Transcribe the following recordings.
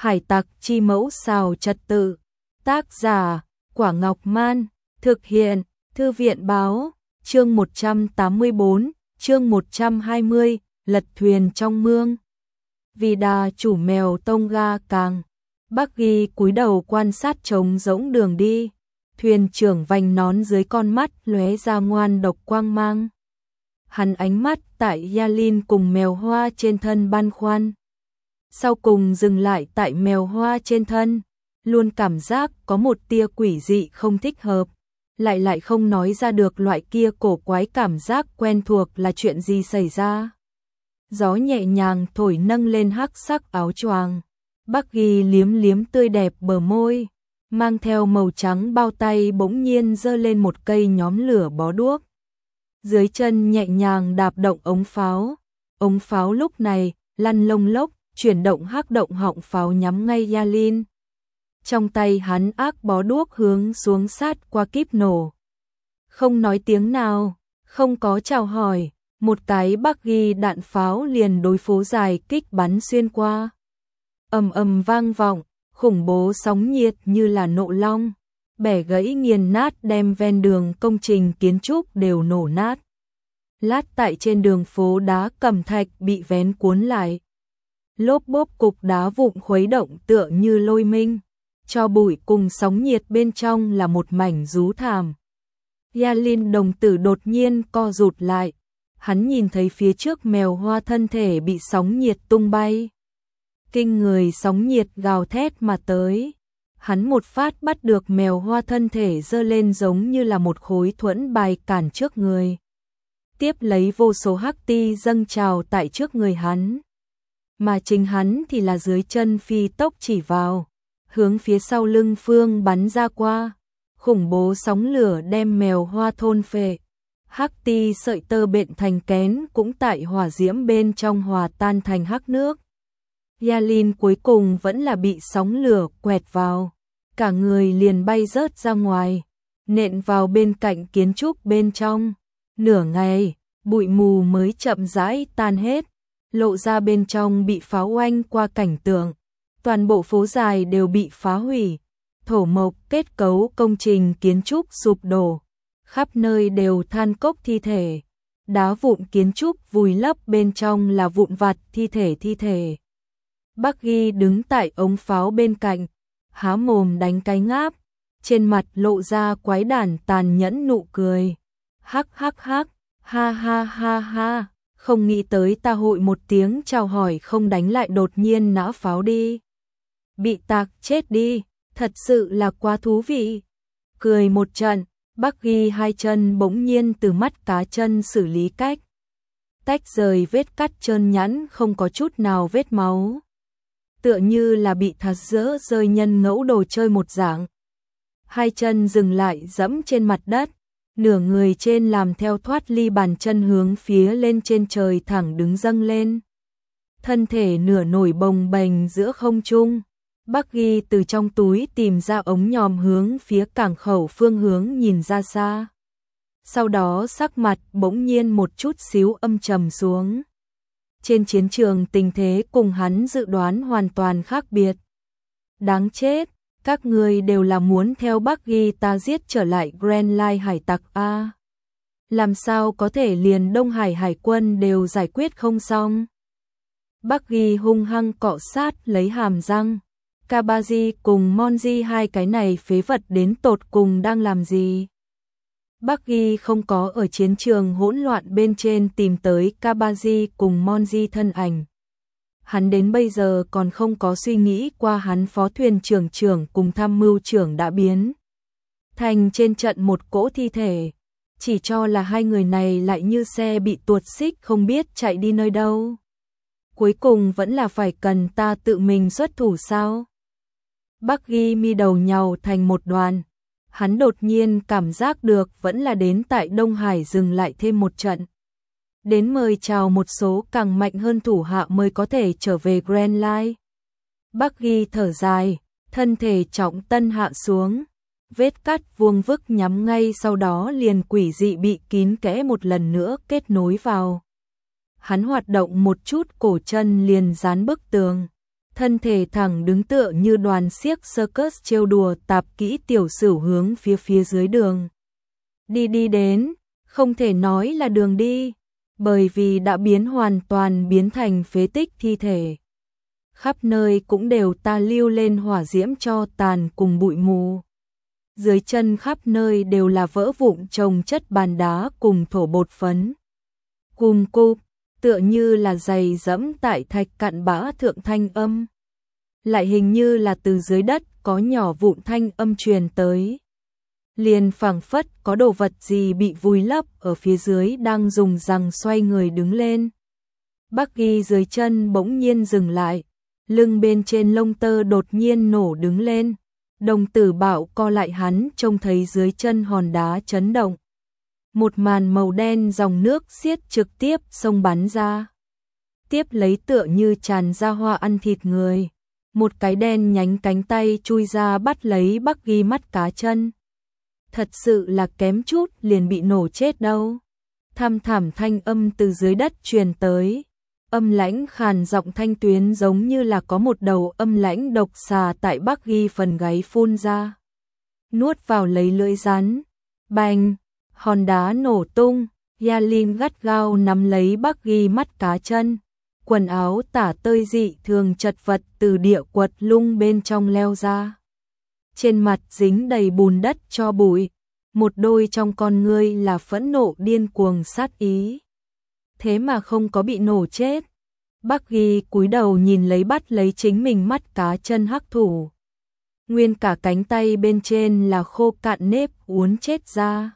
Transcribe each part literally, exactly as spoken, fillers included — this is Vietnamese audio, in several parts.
Hải tặc chi mẫu xào trật tự. Tác giả, Quả Ngọc Man. Thực hiện, Thư viện Báo. Chương một trăm tám mươi tư, chương một trăm hai mươi, lật thuyền trong mương. Vì đà chủ mèo tông ga càng. Bác Ghi cúi đầu quan sát trống rỗng đường đi. Thuyền trưởng vành nón dưới con mắt lóe ra ngoan độc quang mang. Hắn ánh mắt tại Yalin cùng mèo hoa trên thân băn khoăn. Sau cùng dừng lại tại mèo hoa trên thân, luôn cảm giác có một tia quỷ dị không thích hợp, lại lại không nói ra được loại kia cổ quái cảm giác quen thuộc là chuyện gì xảy ra. Gió nhẹ nhàng thổi nâng lên hắc sắc áo choàng, Bác Ghi liếm liếm tươi đẹp bờ môi, mang theo màu trắng bao tay bỗng nhiên giơ lên một cây nhóm lửa bó đuốc. Dưới chân nhẹ nhàng đạp động ống pháo, ống pháo lúc này lăn lông lốc, chuyển động hắc động họng pháo nhắm ngay Yalin. Trong tay hắn ác bó đuốc hướng xuống sát qua kíp nổ. Không nói tiếng nào, không có chào hỏi, một cái Bác Ghi đạn pháo liền đối phố dài kích bắn xuyên qua. Ầm ầm vang vọng, khủng bố sóng nhiệt như là nộ long, bẻ gãy nghiền nát đem ven đường công trình kiến trúc đều nổ nát. Lát tại trên đường phố đá cẩm thạch bị vén cuốn lại. Lốp bốp cục đá vụn khuấy động tựa như lôi minh, cho bụi cùng sóng nhiệt bên trong là một mảnh rú thảm. Yalin đồng tử đột nhiên co rụt lại, hắn nhìn thấy phía trước mèo hoa thân thể bị sóng nhiệt tung bay. Kinh người sóng nhiệt gào thét mà tới, hắn một phát bắt được mèo hoa thân thể giơ lên giống như là một khối thuẫn bài cản trước người. Tiếp lấy vô số hắc ti dâng trào tại trước người hắn. Mà chính hắn thì là dưới chân phi tốc chỉ vào, hướng phía sau lưng phương bắn ra qua. Khủng bố sóng lửa đem mèo hoa thôn phệ. Hắc ti sợi tơ bện thành kén cũng tại hỏa diễm bên trong hòa tan thành hắc nước. Yalin cuối cùng vẫn là bị sóng lửa quẹt vào, cả người liền bay rớt ra ngoài, nện vào bên cạnh kiến trúc bên trong. Nửa ngày, bụi mù mới chậm rãi tan hết, lộ ra bên trong bị phá oanh qua cảnh tượng. Toàn bộ phố dài đều bị phá hủy, thổ mộc kết cấu công trình kiến trúc sụp đổ, khắp nơi đều than cốc thi thể, đá vụn kiến trúc vùi lấp bên trong là vụn vặt thi thể thi thể. Bác Ghi đứng tại ống pháo bên cạnh, há mồm đánh cái ngáp, trên mặt lộ ra quái đản tàn nhẫn nụ cười. Hắc hắc hắc, ha ha ha ha, không nghĩ tới ta hội một tiếng chào hỏi không đánh lại đột nhiên nã pháo đi. Bị tạc chết đi, thật sự là quá thú vị. Cười một trận, Bác Ghi hai chân bỗng nhiên từ mắt cá chân xử lý cách. Tách rời vết cắt trơn nhẵn không có chút nào vết máu. Tựa như là bị thạt dỡ rơi nhân ngẫu đồ chơi một dạng. Hai chân dừng lại dẫm trên mặt đất, nửa người trên làm theo thoát ly bàn chân hướng phía lên trên trời thẳng đứng dâng lên. Thân thể nửa nổi bồng bềnh giữa không trung. Bác Ghi từ trong túi tìm ra ống nhòm hướng phía cảng khẩu phương hướng nhìn ra xa. Sau đó sắc mặt bỗng nhiên một chút xíu âm trầm xuống. Trên chiến trường tình thế cùng hắn dự đoán hoàn toàn khác biệt. Đáng chết, các người đều là muốn theo Bác Ghi ta giết trở lại Grand Line hải tặc A. Làm sao có thể liền Đông Hải hải quân đều giải quyết không xong. Bác Ghi hung hăng cọ sát lấy hàm răng. Kabaji cùng Monji hai cái này phế vật đến tột cùng đang làm gì? Bác Ghi không có ở chiến trường hỗn loạn bên trên tìm tới Kabaji cùng Monji thân ảnh. Hắn đến bây giờ còn không có suy nghĩ qua hắn phó thuyền trưởng trưởng cùng tham mưu trưởng đã biến thành trên trận một cỗ thi thể. Chỉ cho là hai người này lại như xe bị tuột xích không biết chạy đi nơi đâu. Cuối cùng vẫn là phải cần ta tự mình xuất thủ sao? Bác Ghi mi đầu nhàu thành một đoàn. Hắn đột nhiên cảm giác được vẫn là đến tại Đông Hải dừng lại thêm một trận. Đến mời chào một số càng mạnh hơn thủ hạ mới có thể trở về Grand Line. Bác Ghi thở dài, thân thể trọng tân hạ xuống. Vết cắt vuông vức nhắm ngay sau đó liền quỷ dị bị kín kẽ một lần nữa kết nối vào. Hắn hoạt động một chút cổ chân liền dán bức tường. thân thể thẳng đứng tựa như đoàn xiếc circus trêu đùa tạp kỹ tiểu sửu hướng phía phía dưới đường. Đi đi đến, không thể nói là đường đi, bởi vì đã biến hoàn toàn biến thành phế tích thi thể. Khắp nơi cũng đều ta lưu lên hỏa diễm cho tàn cùng bụi mù. Dưới chân khắp nơi đều là vỡ vụn chồng chất bàn đá cùng thổ bột phấn. Cùng cụp, tựa như là giày dẫm tại thạch cặn bã thượng thanh âm. Lại hình như là từ dưới đất có nhỏ vụn thanh âm truyền tới. Liền phảng phất có đồ vật gì bị vùi lấp ở phía dưới đang dùng rằng xoay người đứng lên. Bắc Ghi dưới chân bỗng nhiên dừng lại, lưng bên trên lông tơ đột nhiên nổ đứng lên. Đồng tử bạo co lại hắn trông thấy dưới chân hòn đá chấn động. Một màn màu đen dòng nước xiết trực tiếp xông bắn ra. Tiếp lấy tựa như tràn ra hoa ăn thịt người. Một cái đen nhánh cánh tay chui ra bắt lấy Bắc Ghi mắt cá chân. Thật sự là kém chút liền bị nổ chết đâu. Thăm thẳm thanh âm từ dưới đất truyền tới. Âm lãnh khàn giọng thanh tuyến giống như là có một đầu âm lãnh độc xà tại Bắc Ghi phần gáy phun ra. Nuốt vào lấy lưỡi rắn. Bành, hòn đá nổ tung. Yalin gắt gao nắm lấy Bắc Ghi mắt cá chân. Quần áo tả tơi dị thường chật vật từ địa quật lung bên trong leo ra. Trên mặt dính đầy bùn đất cho bụi. Một đôi trong con ngươi là phẫn nộ điên cuồng sát ý. Thế mà không có bị nổ chết. Bắc Ghi cúi đầu nhìn lấy bắt lấy chính mình mắt cá chân hắc thủ. Nguyên cả cánh tay bên trên là khô cạn nếp uốn chết ra.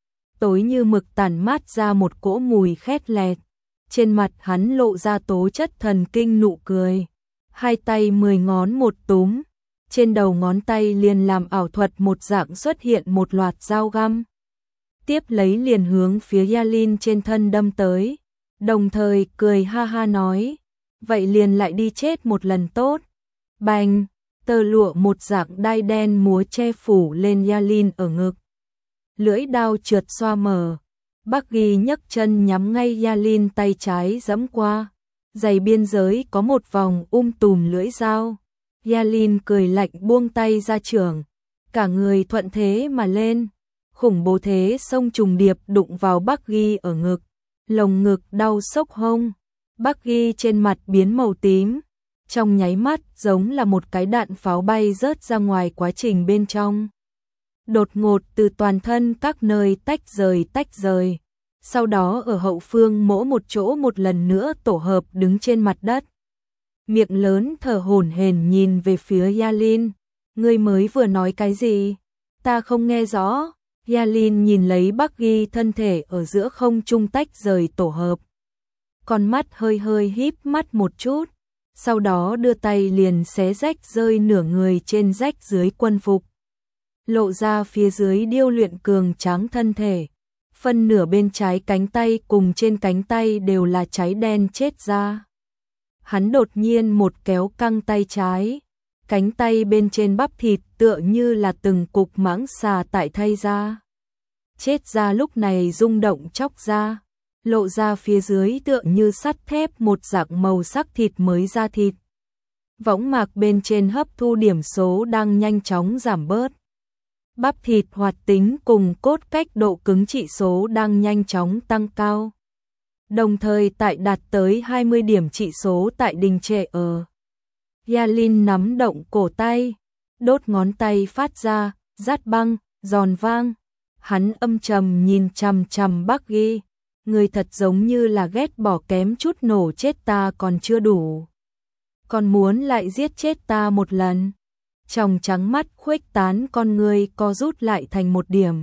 Tối như mực tản mát ra một cỗ mùi khét lẹt. Trên mặt hắn lộ ra tố chất thần kinh nụ cười. Hai tay mười ngón một túm. Trên đầu ngón tay liền làm ảo thuật một dạng xuất hiện một loạt dao găm. Tiếp lấy liền hướng phía Yalin trên thân đâm tới. Đồng thời cười ha ha nói. Vậy liền lại đi chết một lần tốt. Bành, tơ lụa một dạng đai đen múa che phủ lên Yalin ở ngực. Lưỡi đao trượt xoa mở. Bắc Ghi nhấc chân nhắm ngay Yalin tay trái giẫm qua. Giày biên giới có một vòng um tùm lưỡi dao. Yalin cười lạnh buông tay ra trường. Cả người thuận thế mà lên. Khủng bố thế xông trùng điệp đụng vào Bắc Ghi ở ngực. Lồng ngực đau sốc hông. Bắc Ghi trên mặt biến màu tím. Trong nháy mắt giống là một cái đạn pháo bay rớt ra ngoài quá trình bên trong. Đột ngột từ toàn thân các nơi tách rời tách rời. Sau đó ở hậu phương mỗi một chỗ một lần nữa tổ hợp đứng trên mặt đất. Miệng lớn thở hổn hển nhìn về phía Yalin. Ngươi mới vừa nói cái gì? Ta không nghe rõ. Yalin nhìn lấy Bắc Ghi thân thể ở giữa không trung tách rời tổ hợp. Con mắt hơi hơi híp mắt một chút. Sau đó đưa tay liền xé rách rơi nửa người trên rách dưới quân phục. Lộ ra phía dưới điêu luyện cường tráng thân thể. Phân nửa bên trái cánh tay cùng trên cánh tay đều là cháy đen chết ra. Hắn đột nhiên một kéo căng tay trái. Cánh tay bên trên bắp thịt tựa như là từng cục mãng xà tại thay ra. Chết ra lúc này rung động chóc ra. Lộ ra phía dưới tựa như sắt thép một dạng màu sắc thịt mới ra thịt. Võng mạc bên trên hấp thu điểm số đang nhanh chóng giảm bớt. Bắp thịt hoạt tính cùng cốt cách độ cứng trị số đang nhanh chóng tăng cao. Đồng thời tại đạt tới hai mươi điểm trị số tại đình trệ ở. Yalin nắm động cổ tay, đốt ngón tay phát ra, rát băng, giòn vang. Hắn âm trầm nhìn chằm chằm Bắc Ghi. Người thật giống như là ghét bỏ kém chút nổ chết ta còn chưa đủ. Còn muốn lại giết chết ta một lần. Tròng trắng mắt khuếch tán con người co rút lại thành một điểm.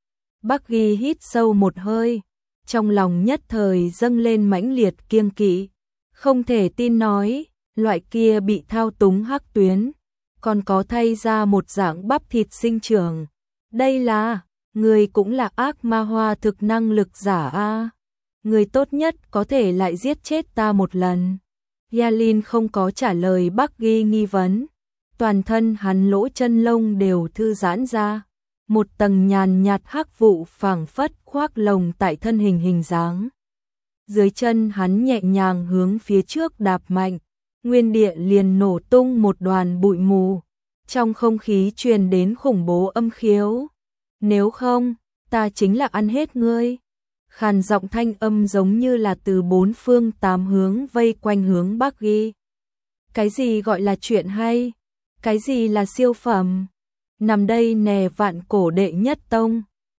Bắc Ghi hít sâu một hơi. Trong lòng nhất thời dâng lên mãnh liệt kiêng kỵ. Không thể tin nói, loại kia bị thao túng hắc tuyến. Còn có thay ra một dạng bắp thịt sinh trưởng. Đây là, người cũng là ác ma hoa thực năng lực giả a. Người tốt nhất có thể lại giết chết ta một lần. Yalin không có trả lời Bắc Ghi nghi vấn. Toàn thân hắn lỗ chân lông đều thư giãn ra. Một tầng nhàn nhạt hắc vụ phảng phất khoác lồng tại thân hình hình dáng. Dưới chân hắn nhẹ nhàng hướng phía trước đạp mạnh. nguyên địa liền nổ tung một đoàn bụi mù, trong không khí truyền đến khủng bố âm khiếu. Nếu không, ta chính là ăn hết ngươi. Khàn giọng thanh âm giống như là từ bốn phương tám hướng vây quanh hướng Bắc ghi. Cái gì gọi là chuyện hay? Cái gì là siêu phẩm? Nằm đây nè vạn cổ đệ nhất tông.